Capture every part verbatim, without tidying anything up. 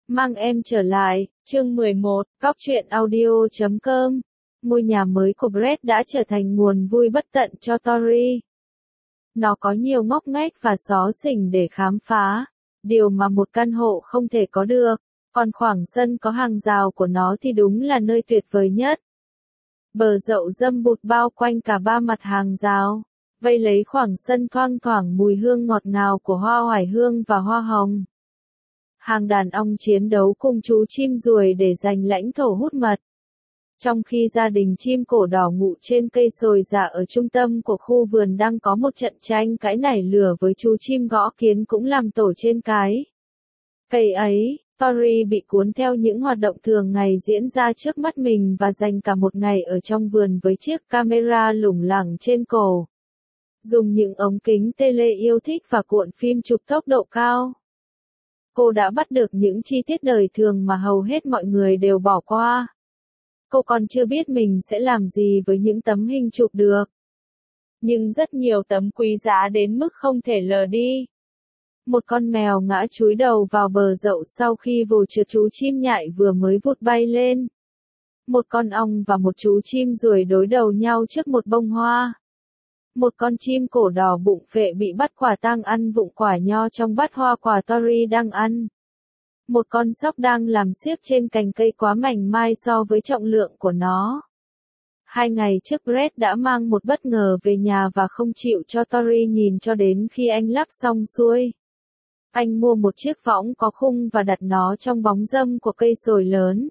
Mang em trở lại, chương mười một, góc truyện audio chấm com. Ngôi nhà mới của Brett đã trở thành nguồn vui bất tận cho Tori. Nó có nhiều ngóc ngách và xó xỉnh để khám phá, điều mà một căn hộ không thể có được, còn khoảng sân có hàng rào của nó thì đúng là nơi tuyệt vời nhất. Bờ rậu râm bụt bao quanh cả ba mặt hàng rào, vây lấy khoảng sân thoang thoảng mùi hương ngọt ngào của hoa oải hương và hoa hồng. Hàng đàn ong chiến đấu cùng chú chim ruồi để giành lãnh thổ hút mật. Trong khi gia đình chim cổ đỏ ngụ trên cây sồi già ở trung tâm của khu vườn đang có một trận tranh cãi nảy lửa với chú chim gõ kiến cũng làm tổ trên cái cây ấy, Tori bị cuốn theo những hoạt động thường ngày diễn ra trước mắt mình và dành cả một ngày ở trong vườn với chiếc camera lủng lẳng trên cổ. Dùng những ống kính tele yêu thích và cuộn phim chụp tốc độ cao. Cô đã bắt được những chi tiết đời thường mà hầu hết mọi người đều bỏ qua. Cô còn chưa biết mình sẽ làm gì với những tấm hình chụp được. Nhưng rất nhiều tấm quý giá đến mức không thể lờ đi. Một con mèo ngã chúi đầu vào bờ rậu sau khi vồ trượt chú chim nhại vừa mới vụt bay lên. Một con ong và một chú chim ruồi đối đầu nhau trước một bông hoa. Một con chim cổ đỏ bụng phệ bị bắt quả tang ăn vụng quả nho trong bát hoa quả Tori đang ăn. Một con sóc đang làm xiếc trên cành cây quá mảnh mai so với trọng lượng của nó. Hai ngày trước Brett đã mang một bất ngờ về nhà và không chịu cho Tori nhìn cho đến khi anh lắp xong xuôi. Anh mua một chiếc võng có khung và đặt nó trong bóng râm của cây sồi lớn.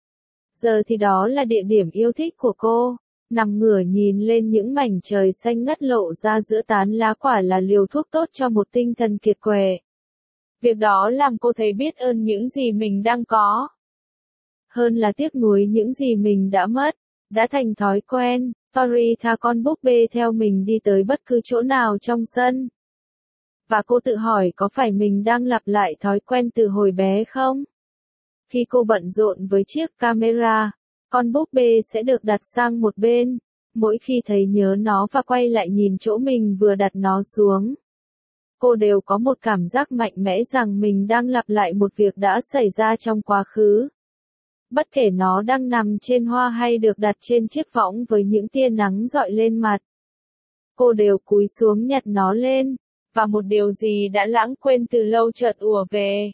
Giờ thì đó là địa điểm yêu thích của cô. Nằm ngửa nhìn lên những mảnh trời xanh ngắt lộ ra giữa tán lá quả là liều thuốc tốt cho một tinh thần kiệt quệ. Việc đó làm cô thấy biết ơn những gì mình đang có. Hơn là tiếc nuối những gì mình đã mất. Đã thành thói quen, Tori tha con búp bê theo mình đi tới bất cứ chỗ nào trong sân. Và cô tự hỏi có phải mình đang lặp lại thói quen từ hồi bé không? Khi cô bận rộn với chiếc camera, con búp bê sẽ được đặt sang một bên, mỗi khi thấy nhớ nó và quay lại nhìn chỗ mình vừa đặt nó xuống. Cô đều có một cảm giác mạnh mẽ rằng mình đang lặp lại một việc đã xảy ra trong quá khứ. Bất kể nó đang nằm trên hoa hay được đặt trên chiếc võng với những tia nắng rọi lên mặt. Cô đều cúi xuống nhặt nó lên, và một điều gì đã lãng quên từ lâu chợt ùa về.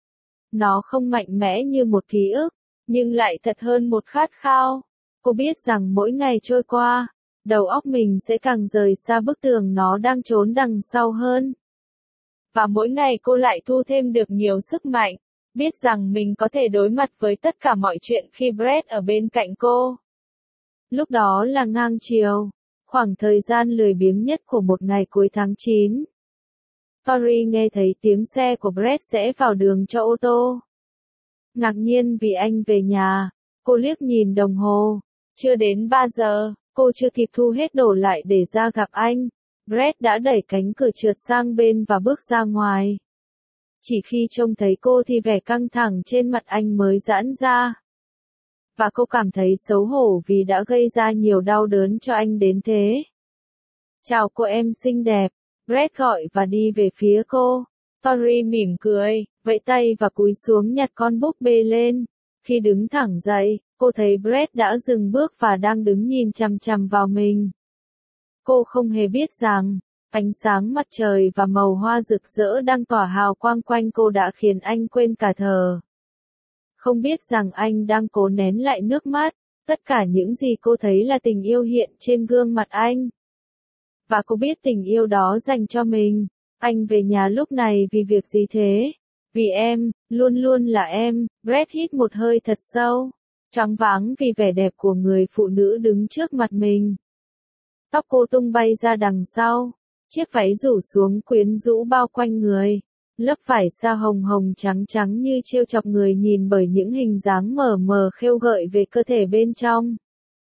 Nó không mạnh mẽ như một ký ức, nhưng lại thật hơn một khát khao. Cô biết rằng mỗi ngày trôi qua, đầu óc mình sẽ càng rời xa bức tường nó đang trốn đằng sau hơn. Và mỗi ngày cô lại thu thêm được nhiều sức mạnh, biết rằng mình có thể đối mặt với tất cả mọi chuyện khi Brett ở bên cạnh cô. Lúc đó là ngang chiều, khoảng thời gian lười biếng nhất của một ngày cuối tháng chín. Tori nghe thấy tiếng xe của Brett rẽ vào đường cho ô tô. Ngạc nhiên vì anh về nhà, cô liếc nhìn đồng hồ. Chưa đến ba giờ, cô chưa kịp thu hết đồ lại để ra gặp anh. Brett đã đẩy cánh cửa trượt sang bên và bước ra ngoài. Chỉ khi trông thấy cô thì vẻ căng thẳng trên mặt anh mới giãn ra. Và cô cảm thấy xấu hổ vì đã gây ra nhiều đau đớn cho anh đến thế. Chào cô em xinh đẹp, Brett gọi và đi về phía cô. Tori mỉm cười, vẫy tay và cúi xuống nhặt con búp bê lên. Khi đứng thẳng dậy, cô thấy Brett đã dừng bước và đang đứng nhìn chằm chằm vào mình. Cô không hề biết rằng, ánh sáng mặt trời và màu hoa rực rỡ đang tỏa hào quang quanh cô đã khiến anh quên cả thở. Không biết rằng anh đang cố nén lại nước mắt, tất cả những gì cô thấy là tình yêu hiện trên gương mặt anh. Và cô biết tình yêu đó dành cho mình. Anh về nhà lúc này vì việc gì thế? Vì em, luôn luôn là em. Brett hít một hơi thật sâu, choáng váng vì vẻ đẹp của người phụ nữ đứng trước mặt mình. Tóc cô tung bay ra đằng sau, chiếc váy rủ xuống quyến rũ bao quanh người, lớp vải sa hồng hồng trắng trắng như trêu chọc người nhìn bởi những hình dáng mờ mờ khêu gợi về cơ thể bên trong.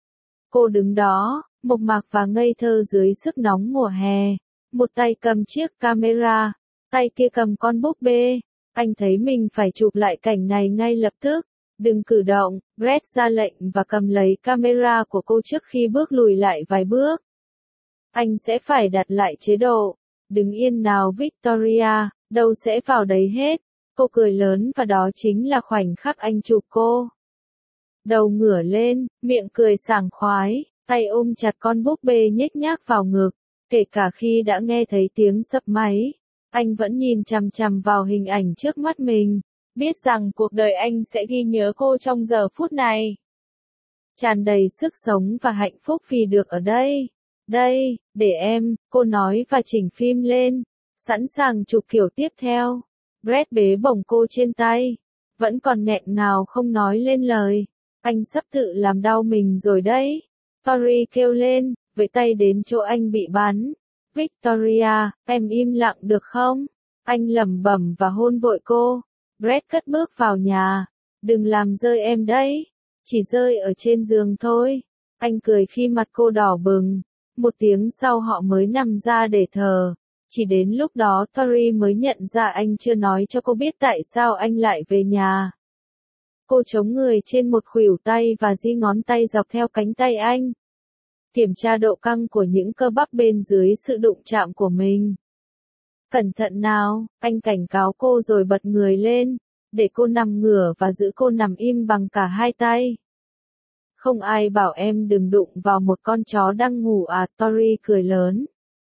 Cô đứng đó, mộc mạc và ngây thơ dưới sức nóng mùa hè, một tay cầm chiếc camera, tay kia cầm con búp bê. Anh thấy mình phải chụp lại cảnh này ngay lập tức. Đừng cử động, Brett ra lệnh và cầm lấy camera của cô trước khi bước lùi lại vài bước. Anh sẽ phải đặt lại chế độ. Đứng yên nào Victoria, đâu sẽ vào đấy hết. Cô cười lớn và đó chính là khoảnh khắc anh chụp cô. Đầu ngửa lên, miệng cười sảng khoái, tay ôm chặt con búp bê nhếch nhác vào ngực, kể cả khi đã nghe thấy tiếng sập máy. Anh vẫn nhìn chằm chằm vào hình ảnh trước mắt mình, biết rằng cuộc đời anh sẽ ghi nhớ cô trong giờ phút này. Tràn đầy sức sống và hạnh phúc vì được ở đây. Đây, để em, cô nói và chỉnh phim lên, sẵn sàng chụp kiểu tiếp theo. Brett bế bổng cô trên tay, vẫn còn nghẹn ngào không nói lên lời. Anh sắp tự làm đau mình rồi đấy. Tori kêu lên, với tay đến chỗ anh bị bắn. Victoria, em im lặng được không? Anh lẩm bẩm và hôn vội cô. Brett cất bước vào nhà. Đừng làm rơi em đấy. Chỉ rơi ở trên giường thôi. Anh cười khi mặt cô đỏ bừng. Một tiếng sau họ mới nằm ra để thờ. Chỉ đến lúc đó Tori mới nhận ra anh chưa nói cho cô biết tại sao anh lại về nhà. Cô chống người trên một khuỷu tay và di ngón tay dọc theo cánh tay anh. Kiểm tra độ căng của những cơ bắp bên dưới sự đụng chạm của mình. Cẩn thận nào, anh cảnh cáo cô rồi bật người lên, để cô nằm ngửa và giữ cô nằm im bằng cả hai tay. Không ai bảo em đừng đụng vào một con chó đang ngủ à, Tori cười lớn.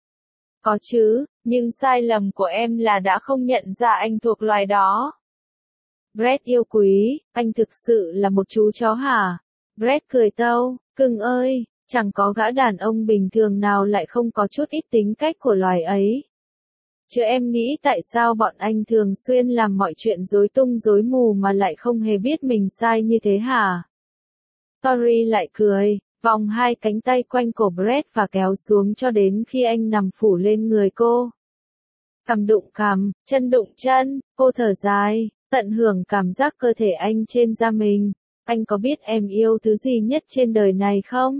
Có chứ, nhưng sai lầm của em là đã không nhận ra anh thuộc loài đó. Brett yêu quý, anh thực sự là một chú chó hả? Brett cười tâu, cưng ơi, chẳng có gã đàn ông bình thường nào lại không có chút ít tính cách của loài ấy. Chứ em nghĩ tại sao bọn anh thường xuyên làm mọi chuyện rối tung rối mù mà lại không hề biết mình sai như thế hả? Tori lại cười, vòng hai cánh tay quanh cổ Brett và kéo xuống cho đến khi anh nằm phủ lên người cô. Cằm đụng cằm, chân đụng chân, cô thở dài, tận hưởng cảm giác cơ thể anh trên da mình. Anh có biết em yêu thứ gì nhất trên đời này không?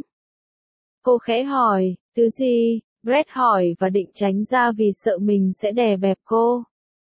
Cô khẽ hỏi, thứ gì? Brett hỏi và định tránh ra vì sợ mình sẽ đè bẹp cô.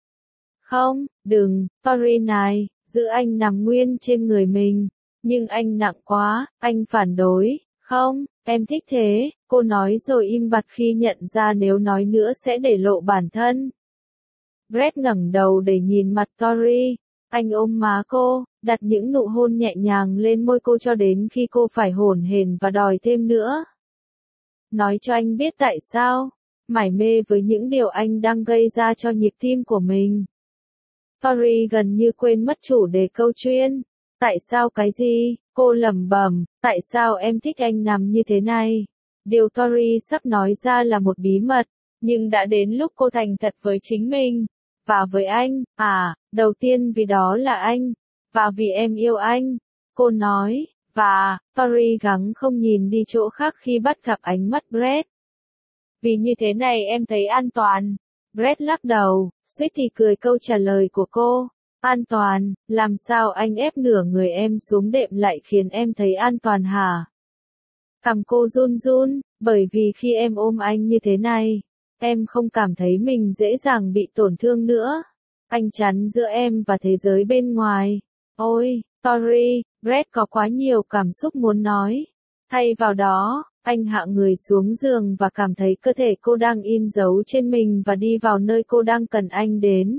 Không, đừng, Tori này, giữ anh nằm nguyên trên người mình. Nhưng anh nặng quá, anh phản đối. Không, em thích thế, cô nói rồi im bặt khi nhận ra nếu nói nữa sẽ để lộ bản thân. Brett ngẩng đầu để nhìn mặt Tori. Anh ôm má cô, đặt những nụ hôn nhẹ nhàng lên môi cô cho đến khi cô phải hổn hển và đòi thêm nữa. Nói cho anh biết tại sao, mải mê với những điều anh đang gây ra cho nhịp tim của mình. Tori gần như quên mất chủ đề câu chuyện. Tại sao cái gì? Cô lẩm bẩm, tại sao em thích anh nằm như thế này? Điều Tori sắp nói ra là một bí mật, nhưng đã đến lúc cô thành thật với chính mình. Và với anh, à, đầu tiên vì đó là anh, và vì em yêu anh. Cô nói, và, Tori gắng không nhìn đi chỗ khác khi bắt gặp ánh mắt Brett. Vì như thế này em thấy an toàn. Brett lắc đầu, suýt thì cười câu trả lời của cô. An toàn, làm sao anh ép nửa người em xuống đệm lại khiến em thấy an toàn hả? Cằm cô run run, bởi vì khi em ôm anh như thế này, em không cảm thấy mình dễ dàng bị tổn thương nữa. Anh chắn giữa em và thế giới bên ngoài. Ôi, Tori, Brett có quá nhiều cảm xúc muốn nói. Thay vào đó, anh hạ người xuống giường và cảm thấy cơ thể cô đang in dấu trên mình và đi vào nơi cô đang cần anh đến.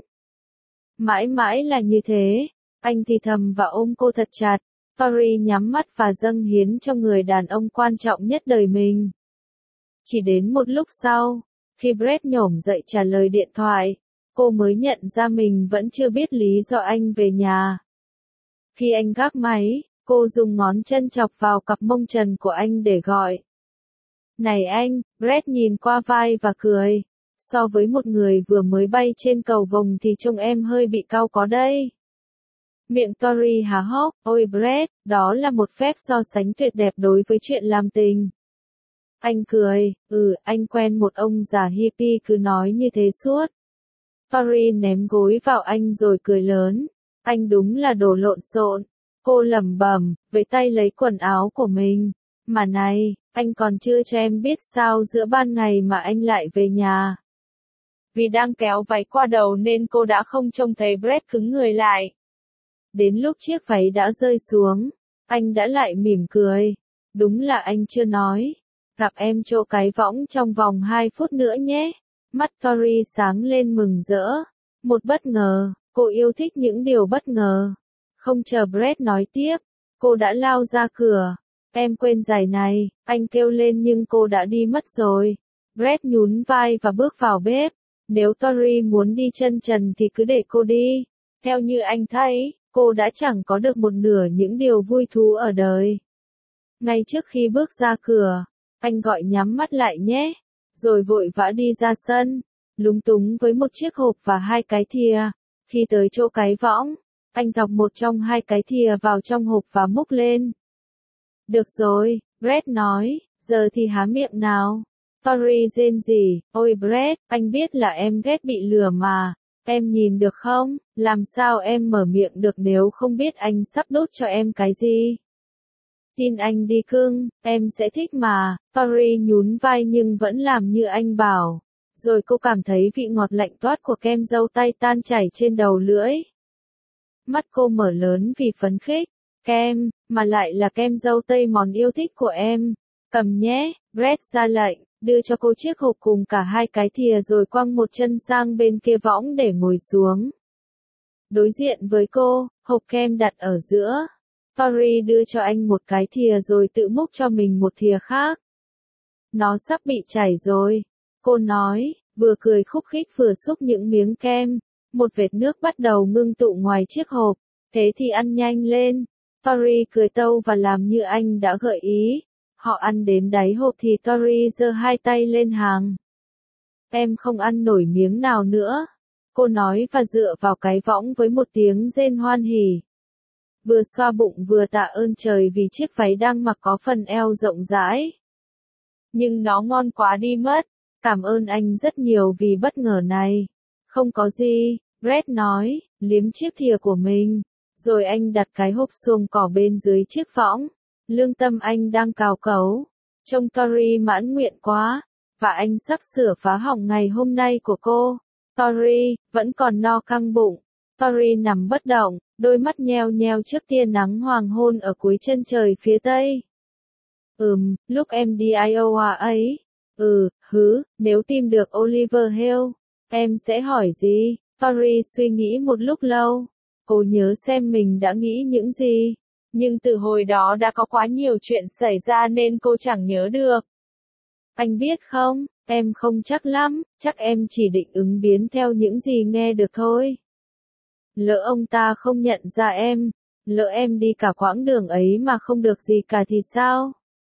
Mãi mãi là như thế, anh thì thầm và ôm cô thật chặt. Tori nhắm mắt và dâng hiến cho người đàn ông quan trọng nhất đời mình. Chỉ đến một lúc sau, khi Brett nhổm dậy trả lời điện thoại, cô mới nhận ra mình vẫn chưa biết lý do anh về nhà. Khi anh gác máy, cô dùng ngón chân chọc vào cặp mông trần của anh để gọi. Này anh, Brett nhìn qua vai và cười. So với một người vừa mới bay trên cầu vồng thì trông em hơi bị cao có đây. Miệng Tori há hốc, ôi Brett, đó là một phép so sánh tuyệt đẹp đối với chuyện làm tình. Anh cười, ừ, anh quen một ông già hippie cứ nói như thế suốt. Tori ném gối vào anh rồi cười lớn. Anh đúng là đồ lộn xộn. Cô lẩm bẩm, với tay lấy quần áo của mình. Mà này, anh còn chưa cho em biết sao giữa ban ngày mà anh lại về nhà. Vì đang kéo váy qua đầu nên cô đã không trông thấy Brett cứng người lại. Đến lúc chiếc váy đã rơi xuống, anh đã lại mỉm cười. Đúng là anh chưa nói. Gặp em chỗ cái võng trong vòng hai phút nữa nhé. Mắt Tori sáng lên mừng rỡ. Một bất ngờ, Cô yêu thích những điều bất ngờ. Không chờ Brett nói tiếp, cô đã lao ra cửa. Em quên giày này, anh kêu lên nhưng cô đã đi mất rồi. Brett nhún vai và bước vào bếp. Nếu Tori muốn đi chân trần thì cứ để cô đi. Theo như anh thấy, cô đã chẳng có được một nửa những điều vui thú ở đời. Ngay trước khi bước ra cửa, anh gọi nhắm mắt lại nhé, rồi vội vã đi ra sân, lúng túng với một chiếc hộp và hai cái thìa. Khi tới chỗ cái võng, anh thọc một trong hai cái thìa vào trong hộp và múc lên. Được rồi, Brett nói, giờ thì há miệng nào. Tori rên rỉ, ôi Brett, anh biết là em ghét bị lừa mà, em nhìn được không, làm sao em mở miệng được nếu không biết anh sắp đút cho em cái gì. Tin anh đi cưng, em sẽ thích mà. Tori nhún vai nhưng vẫn làm như anh bảo. Rồi cô cảm thấy vị ngọt lạnh toát của kem dâu tay tan chảy trên đầu lưỡi. Mắt cô mở lớn vì phấn khích. Kem, mà lại là kem dâu tây món yêu thích của em. Cầm nhé, Brett ra lệnh, đưa cho cô chiếc hộp cùng cả hai cái thìa rồi quăng một chân sang bên kia võng để ngồi xuống. Đối diện với cô, hộp kem đặt ở giữa. Tori đưa cho anh một cái thìa rồi tự múc cho mình một thìa khác. Nó sắp bị chảy rồi, cô nói, vừa cười khúc khích vừa xúc những miếng kem. Một vệt nước bắt đầu ngưng tụ ngoài chiếc hộp, thế thì ăn nhanh lên. Tori cười tâu và làm như anh đã gợi ý. Họ ăn đến đáy hộp thì Tori giơ hai tay lên hàng. Em không ăn nổi miếng nào nữa, cô nói và dựa vào cái võng với một tiếng rên hoan hỉ. Vừa xoa bụng vừa tạ ơn trời vì chiếc váy đang mặc có phần eo rộng rãi. Nhưng nó ngon quá đi mất, cảm ơn anh rất nhiều vì bất ngờ này. Không có gì, Brett nói, liếm chiếc thìa của mình. Rồi anh đặt cái hộp xuồng cỏ bên dưới chiếc võng. Lương tâm anh đang cào cấu. Trông Tori mãn nguyện quá, và anh sắp sửa phá hỏng ngày hôm nay của cô. Tori, vẫn còn no căng bụng. Tori nằm bất động, đôi mắt nheo nheo trước tia nắng hoàng hôn ở cuối chân trời phía tây. Ừm, lúc em đi Iowa ấy. Ừ, hứ, nếu tìm được Oliver Hill, em sẽ hỏi gì? Tori suy nghĩ một lúc lâu. Cô nhớ xem mình đã nghĩ những gì. Nhưng từ hồi đó đã có quá nhiều chuyện xảy ra nên cô chẳng nhớ được. Anh biết không, em không chắc lắm, chắc em chỉ định ứng biến theo những gì nghe được thôi. Lỡ ông ta không nhận ra em, lỡ em đi cả quãng đường ấy mà không được gì cả thì sao?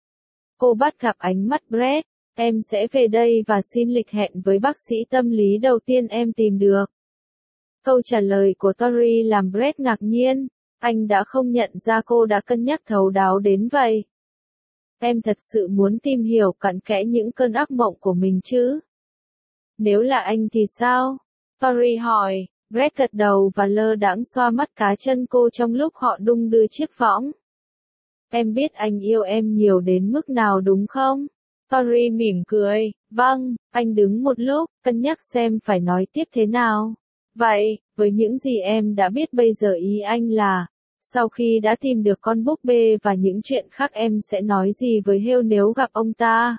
Cô bắt gặp ánh mắt Brett, em sẽ về đây và xin lịch hẹn với bác sĩ tâm lý đầu tiên em tìm được. Câu trả lời của Tori làm Brett ngạc nhiên, anh đã không nhận ra cô đã cân nhắc thấu đáo đến vậy. Em thật sự muốn tìm hiểu cặn kẽ những cơn ác mộng của mình chứ? Nếu là anh thì sao? Tori hỏi. Brett gật đầu và lơ đãng xoa mắt cá chân cô trong lúc họ đung đưa chiếc võng. Em biết anh yêu em nhiều đến mức nào đúng không? Tori mỉm cười. Vâng, anh đứng một lúc, cân nhắc xem phải nói tiếp thế nào. Vậy, với những gì em đã biết bây giờ ý anh là, sau khi đã tìm được con búp bê và những chuyện khác em sẽ nói gì với Hill nếu gặp ông ta?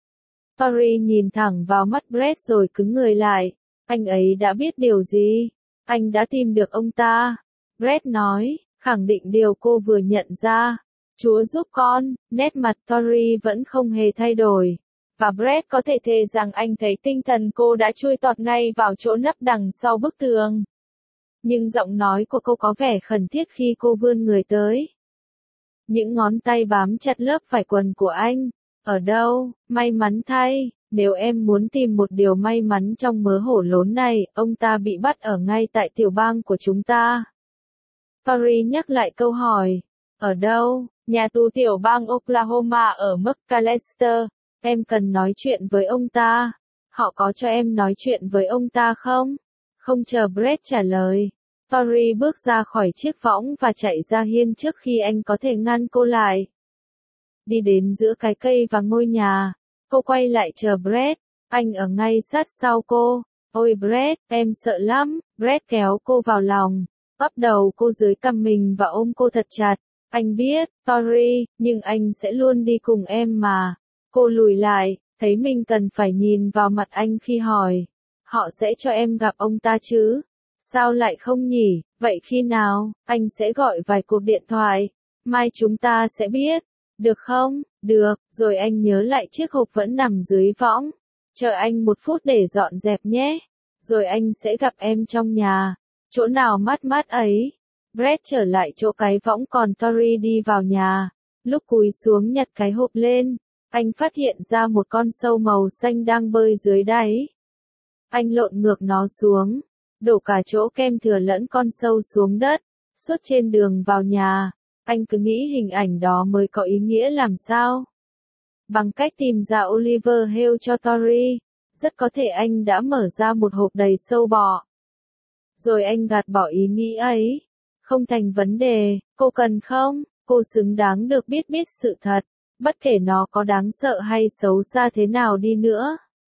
Tori nhìn thẳng vào mắt Brett rồi cứng người lại. Anh ấy đã biết điều gì? Anh đã tìm được ông ta. Brett nói, khẳng định điều cô vừa nhận ra. Chúa giúp con, nét mặt Tori vẫn không hề thay đổi. Và Brett có thể thề rằng anh thấy tinh thần cô đã chui tọt ngay vào chỗ nấp đằng sau bức tường. Nhưng giọng nói của cô có vẻ khẩn thiết khi cô vươn người tới. Những ngón tay bám chặt lớp vải quần của anh. Ở đâu, may mắn thay, nếu em muốn tìm một điều may mắn trong mớ hổ lốn này, ông ta bị bắt ở ngay tại tiểu bang của chúng ta. Tori nhắc lại câu hỏi. Ở đâu? Nhà tù tiểu bang Oklahoma ở McAlester. Em cần nói chuyện với ông ta. Họ có cho em nói chuyện với ông ta không? Không chờ Brett trả lời. Tori bước ra khỏi chiếc võng và chạy ra hiên trước khi anh có thể ngăn cô lại. Đi đến giữa cái cây và ngôi nhà. Cô quay lại chờ Brett. Anh ở ngay sát sau cô. Ôi Brett, em sợ lắm. Brett kéo cô vào lòng. Ấp đầu cô dưới cằm mình và ôm cô thật chặt. Anh biết, Tori, nhưng anh sẽ luôn đi cùng em mà. Cô lùi lại, thấy mình cần phải nhìn vào mặt anh khi hỏi. Họ sẽ cho em gặp ông ta chứ? Sao lại không nhỉ, vậy khi nào, anh sẽ gọi vài cuộc điện thoại, mai chúng ta sẽ biết, được không? Được, rồi anh nhớ lại chiếc hộp vẫn nằm dưới võng, chờ anh một phút để dọn dẹp nhé, rồi anh sẽ gặp em trong nhà, chỗ nào mát mát ấy. Brett trở lại chỗ cái võng còn Tori đi vào nhà, lúc cúi xuống nhặt cái hộp lên, anh phát hiện ra một con sâu màu xanh đang bơi dưới đáy. Anh lộn ngược nó xuống, đổ cả chỗ kem thừa lẫn con sâu xuống đất, suốt trên đường vào nhà, anh cứ nghĩ hình ảnh đó mới có ý nghĩa làm sao. Bằng cách tìm ra Oliver Hill cho Tori, rất có thể anh đã mở ra một hộp đầy sâu bọ. Rồi anh gạt bỏ ý nghĩ ấy. Không thành vấn đề, cô cần không? Cô xứng đáng được biết biết sự thật, bất kể nó có đáng sợ hay xấu xa thế nào đi nữa.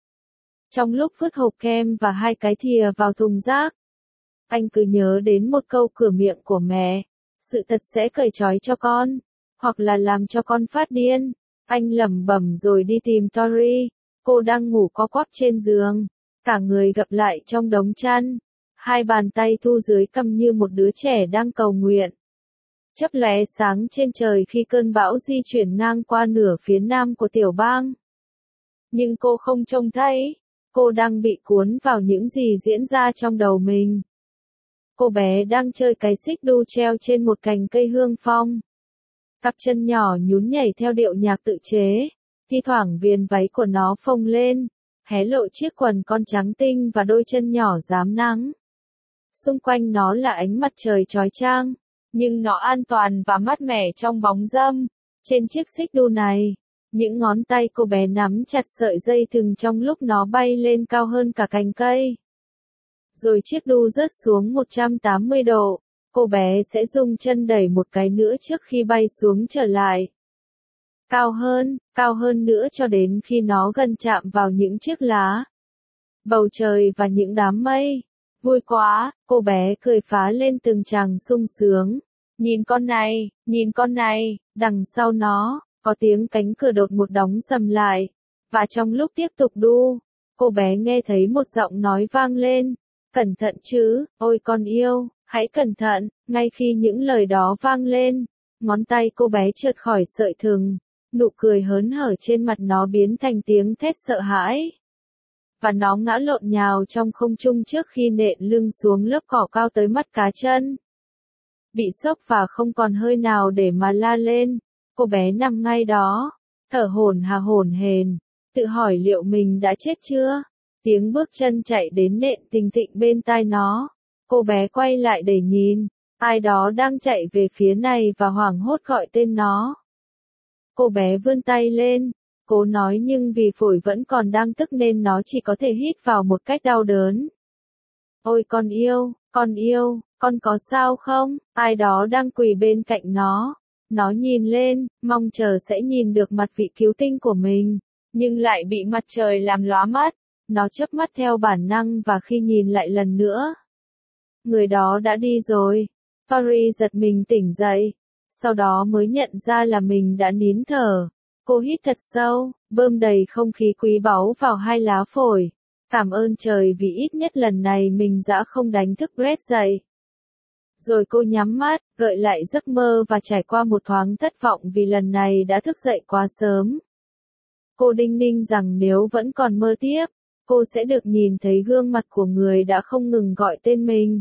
Trong lúc vứt hộp kem và hai cái thìa vào thùng rác, anh cứ nhớ đến một câu cửa miệng của mẹ, sự thật sẽ cởi trói cho con, hoặc là làm cho con phát điên. Anh lẩm bẩm rồi đi tìm Tori, cô đang ngủ co quắp trên giường, cả người gập lại trong đống chăn, hai bàn tay thu dưới cằm như một đứa trẻ đang cầu nguyện. Chớp lóe sáng trên trời khi cơn bão di chuyển ngang qua nửa phía nam của tiểu bang. Nhưng cô không trông thấy, cô đang bị cuốn vào những gì diễn ra trong đầu mình. Cô bé đang chơi cái xích đu treo trên một cành cây hương phong. Cặp chân nhỏ nhún nhảy theo điệu nhạc tự chế, thi thoảng viền váy của nó phồng lên, hé lộ chiếc quần con trắng tinh và đôi chân nhỏ rám nắng. Xung quanh nó là ánh mặt trời chói chang, nhưng nó an toàn và mát mẻ trong bóng râm. Trên chiếc xích đu này, những ngón tay cô bé nắm chặt sợi dây thừng trong lúc nó bay lên cao hơn cả cành cây. Rồi chiếc đu rớt xuống một trăm tám mươi độ, cô bé sẽ dùng chân đẩy một cái nữa trước khi bay xuống trở lại. Cao hơn, cao hơn nữa cho đến khi nó gần chạm vào những chiếc lá, bầu trời và những đám mây. Vui quá, cô bé cười phá lên từng tràng sung sướng. Nhìn con này, nhìn con này, đằng sau nó, có tiếng cánh cửa đột ngột đóng sầm lại. Và trong lúc tiếp tục đu, cô bé nghe thấy một giọng nói vang lên. Cẩn thận chứ, ôi con yêu, hãy cẩn thận. Ngay khi những lời đó vang lên, ngón tay cô bé trượt khỏi sợi thừng, nụ cười hớn hở trên mặt nó biến thành tiếng thét sợ hãi. Và nó ngã lộn nhào trong không trung trước khi nện lưng xuống lớp cỏ cao tới mắt cá chân. Bị sốc và không còn hơi nào để mà la lên, cô bé nằm ngay đó, thở hổn hà hổn hển, tự hỏi liệu mình đã chết chưa. Tiếng bước chân chạy đến nện thình thịch bên tai nó. Cô bé quay lại để nhìn, ai đó đang chạy về phía này và hoảng hốt gọi tên nó. Cô bé vươn tay lên, cố nói nhưng vì phổi vẫn còn đang tức nên nó chỉ có thể hít vào một cách đau đớn. Ôi con yêu, con yêu, con có sao không? Ai đó đang quỳ bên cạnh nó. Nó nhìn lên, mong chờ sẽ nhìn được mặt vị cứu tinh của mình, nhưng lại bị mặt trời làm lóa mắt. Nó chớp mắt theo bản năng và khi nhìn lại lần nữa, người đó đã đi rồi. Tori giật mình tỉnh dậy, sau đó mới nhận ra là mình đã nín thở. Cô hít thật sâu, bơm đầy không khí quý báu vào hai lá phổi. Cảm ơn trời vì ít nhất lần này mình đã không đánh thức Brett dậy. Rồi cô nhắm mắt, gợi lại giấc mơ và trải qua một thoáng thất vọng vì lần này đã thức dậy quá sớm. Cô đinh ninh rằng nếu vẫn còn mơ tiếp, cô sẽ được nhìn thấy gương mặt của người đã không ngừng gọi tên mình.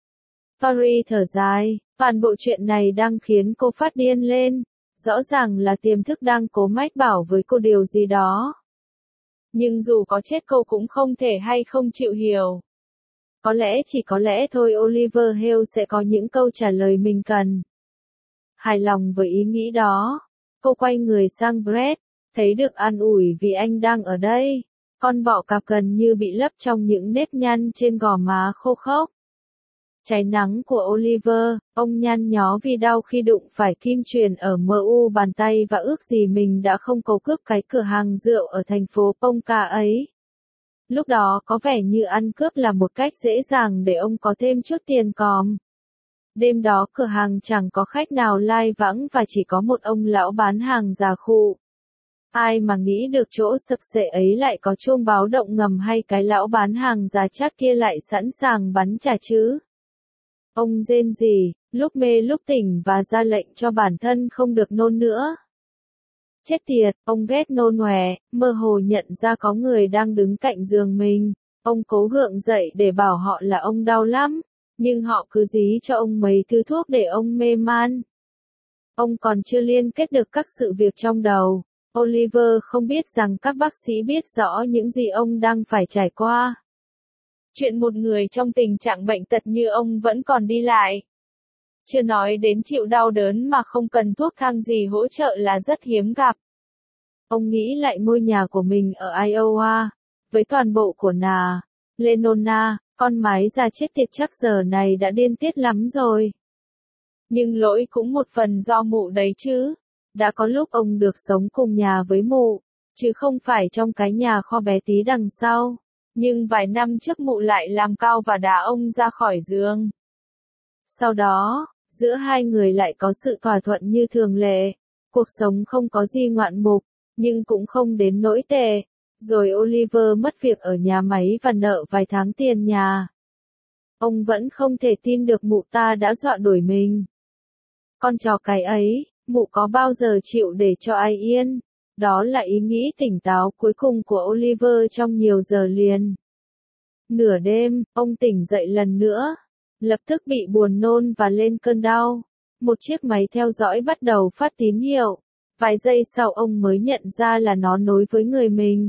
Tori thở dài, toàn bộ chuyện này đang khiến cô phát điên lên. Rõ ràng là tiềm thức đang cố mách bảo với cô điều gì đó. Nhưng dù có chết cô cũng không thể hay không chịu hiểu. Có lẽ chỉ có lẽ thôi Oliver Hill sẽ có những câu trả lời mình cần. Hài lòng với ý nghĩ đó, cô quay người sang Brett, thấy được an ủi vì anh đang ở đây. Con bọ cạp gần như bị lấp trong những nếp nhăn trên gò má khô khốc. Cháy nắng của Oliver, ông nhăn nhó vì đau khi đụng phải kim chuyền ở mờ u bàn tay và ước gì mình đã không cố cướp cái cửa hàng rượu ở thành phố Ponca ấy. Lúc đó có vẻ như ăn cướp là một cách dễ dàng để ông có thêm chút tiền còm. Đêm đó cửa hàng chẳng có khách nào lai vãng và chỉ có một ông lão bán hàng già khụ. Ai mà nghĩ được chỗ sập sệ ấy lại có chuông báo động ngầm hay cái lão bán hàng già chát kia lại sẵn sàng bắn trả chứ. Ông rên rỉ, lúc mê lúc tỉnh và ra lệnh cho bản thân không được nôn nữa. Chết tiệt, ông ghét nôn ọe, mơ hồ nhận ra có người đang đứng cạnh giường mình. Ông cố gượng dậy để bảo họ là ông đau lắm, nhưng họ cứ dí cho ông mấy thứ thuốc để ông mê man. Ông còn chưa liên kết được các sự việc trong đầu. Oliver không biết rằng các bác sĩ biết rõ những gì ông đang phải trải qua. Chuyện một người trong tình trạng bệnh tật như ông vẫn còn đi lại. Chưa nói đến chịu đau đớn mà không cần thuốc thang gì hỗ trợ là rất hiếm gặp. Ông nghĩ lại ngôi nhà của mình ở Iowa, với toàn bộ của nà, Lenona, con mái già chết tiệt chắc giờ này đã điên tiết lắm rồi. Nhưng lỗi cũng một phần do mụ đấy chứ. Đã có lúc ông được sống cùng nhà với mụ, chứ không phải trong cái nhà kho bé tí đằng sau. Nhưng vài năm trước mụ lại làm cao và đá ông ra khỏi giường. Sau đó, giữa hai người lại có sự thỏa thuận như thường lệ. Cuộc sống không có gì ngoạn mục, nhưng cũng không đến nỗi tệ. Rồi Oliver mất việc ở nhà máy và nợ vài tháng tiền nhà. Ông vẫn không thể tin được mụ ta đã dọa đuổi mình. Con chó cái ấy, mụ có bao giờ chịu để cho ai yên? Đó là ý nghĩ tỉnh táo cuối cùng của Oliver trong nhiều giờ liền. Nửa đêm, ông tỉnh dậy lần nữa. Lập tức bị buồn nôn và lên cơn đau. Một chiếc máy theo dõi bắt đầu phát tín hiệu. Vài giây sau ông mới nhận ra là nó nối với người mình.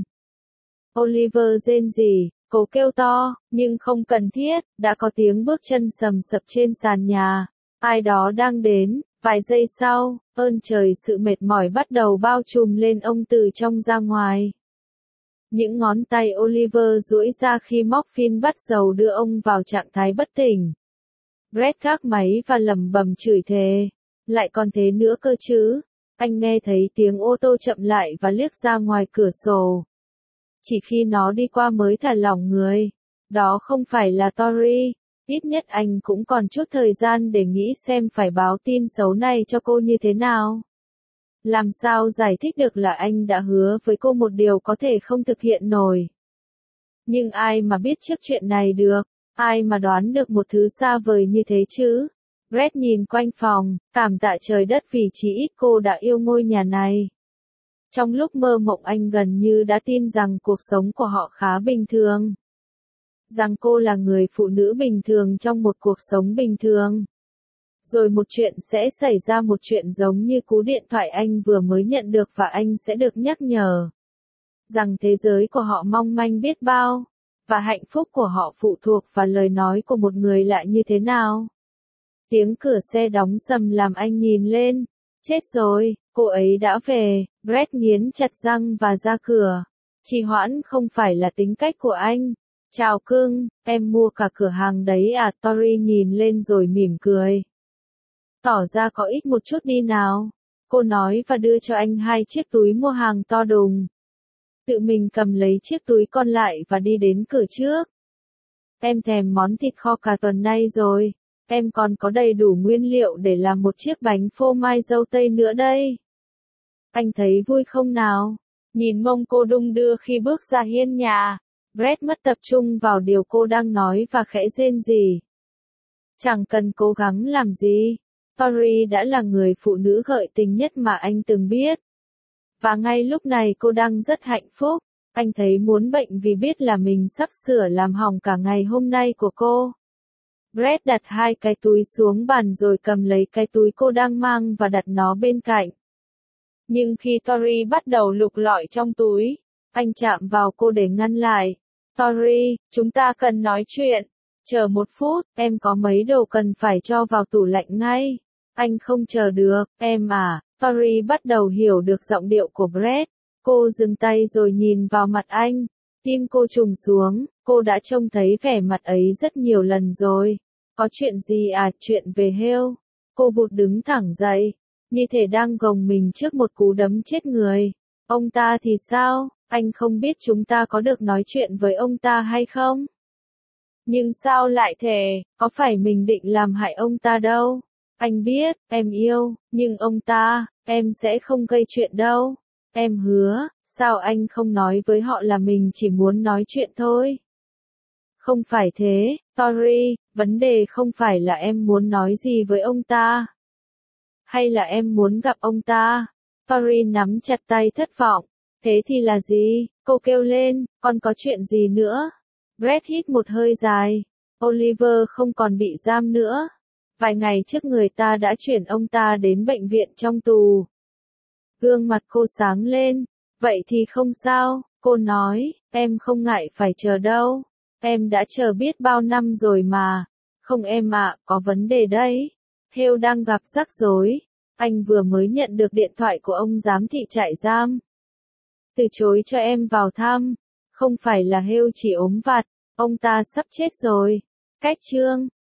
Oliver rên rỉ, cố kêu to, nhưng không cần thiết, đã có tiếng bước chân sầm sập trên sàn nhà. Ai đó đang đến. Vài giây sau, ơn trời sự mệt mỏi bắt đầu bao trùm lên ông từ trong ra ngoài. Những ngón tay Oliver duỗi ra khi morphine bắt dầu đưa ông vào trạng thái bất tỉnh. Brett gác máy và lẩm bẩm chửi thề. Lại còn thế nữa cơ chứ. Anh nghe thấy tiếng ô tô chậm lại và liếc ra ngoài cửa sổ. Chỉ khi nó đi qua mới thả lỏng người. Đó không phải là Tori. Ít nhất anh cũng còn chút thời gian để nghĩ xem phải báo tin xấu này cho cô như thế nào. Làm sao giải thích được là anh đã hứa với cô một điều có thể không thực hiện nổi. Nhưng ai mà biết trước chuyện này được, ai mà đoán được một thứ xa vời như thế chứ. Brett nhìn quanh phòng, cảm tạ trời đất vì chí ít cô đã yêu ngôi nhà này. Trong lúc mơ mộng anh gần như đã tin rằng cuộc sống của họ khá bình thường. Rằng cô là người phụ nữ bình thường trong một cuộc sống bình thường. Rồi một chuyện sẽ xảy ra một chuyện giống như cú điện thoại anh vừa mới nhận được và anh sẽ được nhắc nhở. Rằng thế giới của họ mong manh biết bao. Và hạnh phúc của họ phụ thuộc vào lời nói của một người lạ như thế nào. Tiếng cửa xe đóng sầm làm anh nhìn lên. Chết rồi, cô ấy đã về. Brett nghiến chặt răng và ra cửa. Trì hoãn không phải là tính cách của anh. Chào cưng, em mua cả cửa hàng đấy à? Tori nhìn lên rồi mỉm cười. Tỏ ra có ít một chút đi nào. Cô nói và đưa cho anh hai chiếc túi mua hàng to đùng. Tự mình cầm lấy chiếc túi còn lại và đi đến cửa trước. Em thèm món thịt kho cả tuần nay rồi. Em còn có đầy đủ nguyên liệu để làm một chiếc bánh phô mai dâu tây nữa đây. Anh thấy vui không nào? Nhìn mông cô đung đưa khi bước ra hiên nhà. Brett mất tập trung vào điều cô đang nói và khẽ rên rỉ. Chẳng cần cố gắng làm gì. Tori đã là người phụ nữ gợi tình nhất mà anh từng biết. Và ngay lúc này cô đang rất hạnh phúc. Anh thấy muốn bệnh vì biết là mình sắp sửa làm hỏng cả ngày hôm nay của cô. Brett đặt hai cái túi xuống bàn rồi cầm lấy cái túi cô đang mang và đặt nó bên cạnh. Nhưng khi Tori bắt đầu lục lọi trong túi, anh chạm vào cô để ngăn lại. Tori, chúng ta cần nói chuyện. Chờ một phút, em có mấy đồ cần phải cho vào tủ lạnh ngay. Anh không chờ được, em à. Tori bắt đầu hiểu được giọng điệu của Brett. Cô dừng tay rồi nhìn vào mặt anh. Tim cô trùng xuống, cô đã trông thấy vẻ mặt ấy rất nhiều lần rồi. Có chuyện gì à? Chuyện về Hale. Cô vụt đứng thẳng dậy, như thể đang gồng mình trước một cú đấm chết người. Ông ta thì sao? Anh không biết chúng ta có được nói chuyện với ông ta hay không? Nhưng sao lại thề, có phải mình định làm hại ông ta đâu? Anh biết, em yêu, nhưng ông ta, em sẽ không gây chuyện đâu. Em hứa, sao anh không nói với họ là mình chỉ muốn nói chuyện thôi? Không phải thế, Tori, vấn đề không phải là em muốn nói gì với ông ta. Hay là em muốn gặp ông ta? Tori nắm chặt tay thất vọng. Thế thì là gì? Cô kêu lên, còn có chuyện gì nữa? Brett hít một hơi dài. Oliver không còn bị giam nữa. Vài ngày trước người ta đã chuyển ông ta đến bệnh viện trong tù. Gương mặt cô sáng lên. Vậy thì không sao, cô nói, em không ngại phải chờ đâu. Em đã chờ biết bao năm rồi mà. Không em ạ, có vấn đề đấy. Hale đang gặp rắc rối. Anh vừa mới nhận được điện thoại của ông giám thị trại giam. Từ chối cho em vào thăm. Không phải là Hale chỉ ốm vặt, ông ta sắp chết rồi. Cách chương